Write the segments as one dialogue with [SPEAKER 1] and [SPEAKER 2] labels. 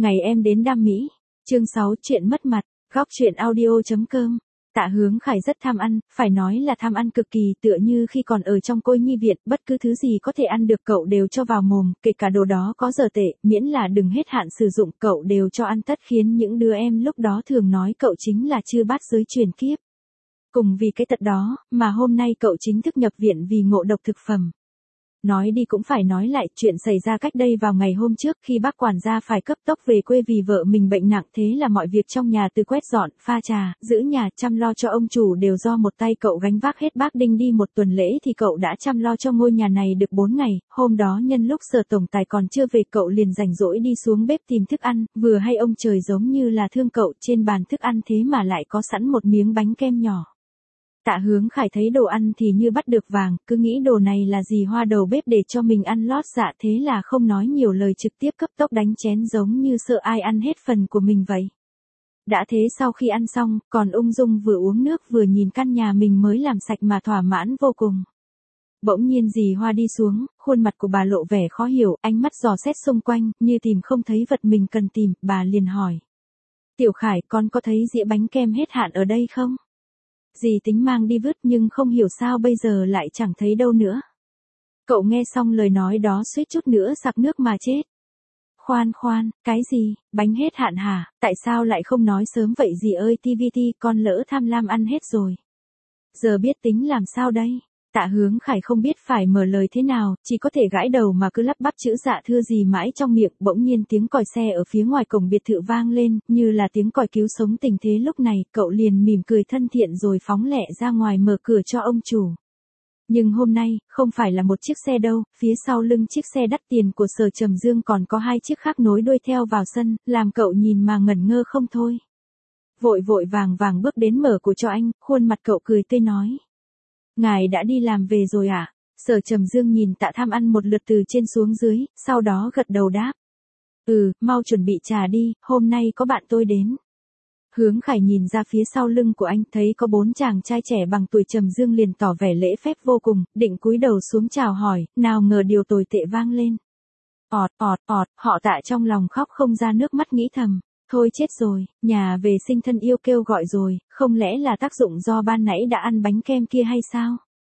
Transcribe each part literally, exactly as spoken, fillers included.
[SPEAKER 1] Ngày em đến Đam Mỹ. Chương sáu chuyện mất mặt. Góc chuyện audio chấm com. Tạ Hướng Khải rất tham ăn, phải nói là tham ăn cực kỳ, tựa như khi còn ở trong Cô Nhi Viện, bất cứ thứ gì có thể ăn được cậu đều cho vào mồm, kể cả đồ đó có giờ tệ, miễn là đừng hết hạn sử dụng, cậu đều cho ăn tất, khiến những đứa em lúc đó thường nói cậu chính là chư bát giới truyền kiếp. Cùng vì cái tật đó, mà hôm nay cậu chính thức nhập viện vì ngộ độc thực phẩm. Nói đi cũng phải nói lại, chuyện xảy ra cách đây vào ngày hôm trước khi bác quản gia phải cấp tốc về quê vì vợ mình bệnh nặng, thế là mọi việc trong nhà từ quét dọn, pha trà, giữ nhà, chăm lo cho ông chủ đều do một tay cậu gánh vác hết. Bác Đinh đi một tuần lễ thì cậu đã chăm lo cho ngôi nhà này được bốn ngày, hôm đó nhân lúc Sở tổng tài còn chưa về cậu liền rảnh rỗi đi xuống bếp tìm thức ăn, vừa hay ông trời giống như là thương cậu, trên bàn thức ăn thế mà lại có sẵn một miếng bánh kem nhỏ. Tạ Hướng Khải thấy đồ ăn thì như bắt được vàng, cứ nghĩ đồ này là dì Hoa đầu bếp để cho mình ăn lót dạ, thế là không nói nhiều lời trực tiếp cấp tốc đánh chén giống như sợ ai ăn hết phần của mình vậy. Đã thế sau khi ăn xong, còn ung dung vừa uống nước vừa nhìn căn nhà mình mới làm sạch mà thỏa mãn vô cùng. Bỗng nhiên dì Hoa đi xuống, khuôn mặt của bà lộ vẻ khó hiểu, ánh mắt dò xét xung quanh, như tìm không thấy vật mình cần tìm, bà liền hỏi. Tiểu Khải, con có thấy dĩa bánh kem hết hạn ở đây không? Dì tính mang đi vứt nhưng không hiểu sao bây giờ lại chẳng thấy đâu nữa. Cậu nghe xong lời nói đó suýt chút nữa sặc nước mà chết. Khoan khoan, cái gì, bánh hết hạn hả, tại sao lại không nói sớm vậy dì ơi, ti vi ti, con lỡ tham lam ăn hết rồi. Giờ biết tính làm sao đây? Tạ Hướng Khải không biết phải mở lời thế nào, chỉ có thể gãi đầu mà cứ lắp bắp chữ dạ thưa gì mãi trong miệng. Bỗng nhiên tiếng còi xe ở phía ngoài cổng biệt thự vang lên, như là tiếng còi cứu sống tình thế lúc này, cậu liền mỉm cười thân thiện rồi phóng lẹ ra ngoài mở cửa cho ông chủ. Nhưng hôm nay, không phải là một chiếc xe đâu, phía sau lưng chiếc xe đắt tiền của Sở Trầm Dương còn có hai chiếc khác nối đuôi theo vào sân, làm cậu nhìn mà ngẩn ngơ không thôi. Vội vội vàng vàng bước đến mở cửa cho anh, khuôn mặt cậu cười tươi nói. Ngài đã đi làm về rồi à? Sở Trầm Dương nhìn Tạ tham ăn một lượt từ trên xuống dưới, sau đó gật đầu đáp. Ừ, mau chuẩn bị trà đi, hôm nay có bạn tôi đến. Hướng Khải nhìn ra phía sau lưng của anh, thấy có bốn chàng trai trẻ bằng tuổi Trầm Dương liền tỏ vẻ lễ phép vô cùng, định cúi đầu xuống chào hỏi, nào ngờ điều tồi tệ vang lên. Ọt, ọt, ọt, họ Tạ trong lòng khóc không ra nước mắt nghĩ thầm. Thôi chết rồi, nhà vệ sinh thân yêu kêu gọi rồi, không lẽ là tác dụng do ban nãy đã ăn bánh kem kia hay sao?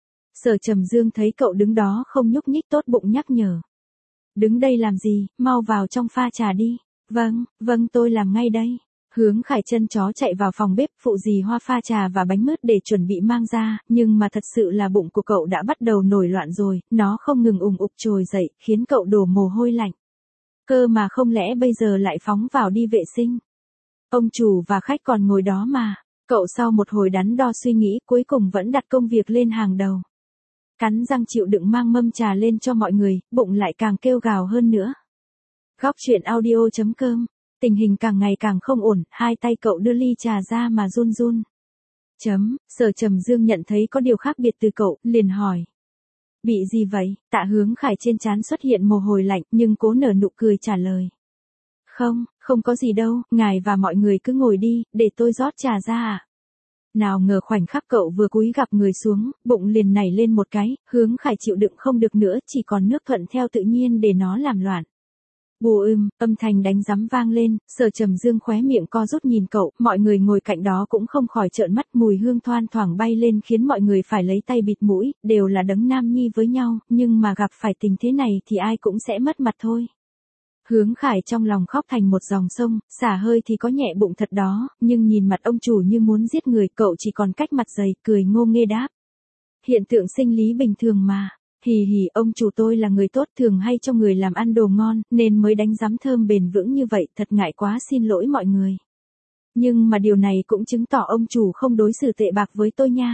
[SPEAKER 1] Sở Trầm Dương thấy cậu đứng đó không nhúc nhích tốt bụng nhắc nhở. Đứng đây làm gì, mau vào trong pha trà đi. Vâng, vâng tôi làm ngay đây. Hướng Khải chân chó chạy vào phòng bếp phụ dì Hoa pha trà và bánh mứt để chuẩn bị mang ra, nhưng mà thật sự là bụng của cậu đã bắt đầu nổi loạn rồi, nó không ngừng ùng ục trồi dậy, khiến cậu đổ mồ hôi lạnh. Cơ mà không lẽ bây giờ lại phóng vào đi vệ sinh. Ông chủ và khách còn ngồi đó mà. Cậu sau một hồi đắn đo suy nghĩ cuối cùng vẫn đặt công việc lên hàng đầu. Cắn răng chịu đựng mang mâm trà lên cho mọi người, bụng lại càng kêu gào hơn nữa. Góc chuyện audio chấm com. Tình hình càng ngày càng không ổn, hai tay cậu đưa ly trà ra mà run run. Chấm, Sở Trầm Dương nhận thấy có điều khác biệt từ cậu, liền hỏi. Bị gì vậy? Tạ Hướng Khải trên trán xuất hiện mồ hôi lạnh nhưng cố nở nụ cười trả lời. Không, không có gì đâu, ngài và mọi người cứ ngồi đi, để tôi rót trà ra ạ. Nào ngờ khoảnh khắc cậu vừa cúi gặp người xuống, bụng liền nảy lên một cái, Hướng Khải chịu đựng không được nữa, chỉ còn nước thuận theo tự nhiên để nó làm loạn. Bù ưm, âm thanh đánh rắm vang lên, Sở Trầm Dương khóe miệng co rút nhìn cậu, mọi người ngồi cạnh đó cũng không khỏi trợn mắt, mùi hương thoang thoảng bay lên khiến mọi người phải lấy tay bịt mũi, đều là đấng nam nhi với nhau, nhưng mà gặp phải tình thế này thì ai cũng sẽ mất mặt thôi. Hướng Khải trong lòng khóc thành một dòng sông, xả hơi thì có nhẹ bụng thật đó, nhưng nhìn mặt ông chủ như muốn giết người, cậu chỉ còn cách mặt dày, cười ngô nghê đáp. Hiện tượng sinh lý bình thường mà. Hì hì, ông chủ tôi là người tốt, thường hay cho người làm ăn đồ ngon, nên mới đánh giám thơm bền vững như vậy, thật ngại quá, xin lỗi mọi người. Nhưng mà điều này cũng chứng tỏ ông chủ không đối xử tệ bạc với tôi nha.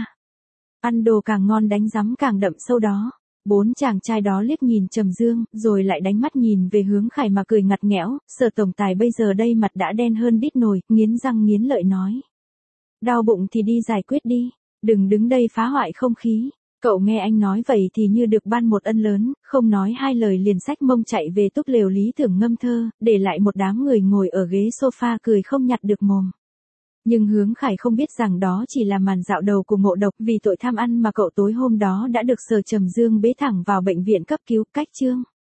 [SPEAKER 1] Ăn đồ càng ngon đánh giám càng đậm sâu đó. Bốn chàng trai đó liếc nhìn Trầm Dương, rồi lại đánh mắt nhìn về Hướng Khải mà cười ngặt nghẽo, Sở tổng tài bây giờ đây mặt đã đen hơn đít nồi, nghiến răng nghiến lợi nói. Đau bụng thì đi giải quyết đi, đừng đứng đây phá hoại không khí. Cậu nghe anh nói vậy thì như được ban một ân lớn, không nói hai lời liền xách mông chạy về túp lều lý tưởng ngâm thơ, để lại một đám người ngồi ở ghế sofa cười không nhặt được mồm. Nhưng Hướng Khải không biết rằng đó chỉ là màn dạo đầu của ngộ độc, vì tội tham ăn mà cậu tối hôm đó đã được Sở Trầm Dương bế thẳng vào bệnh viện cấp cứu. Cách chương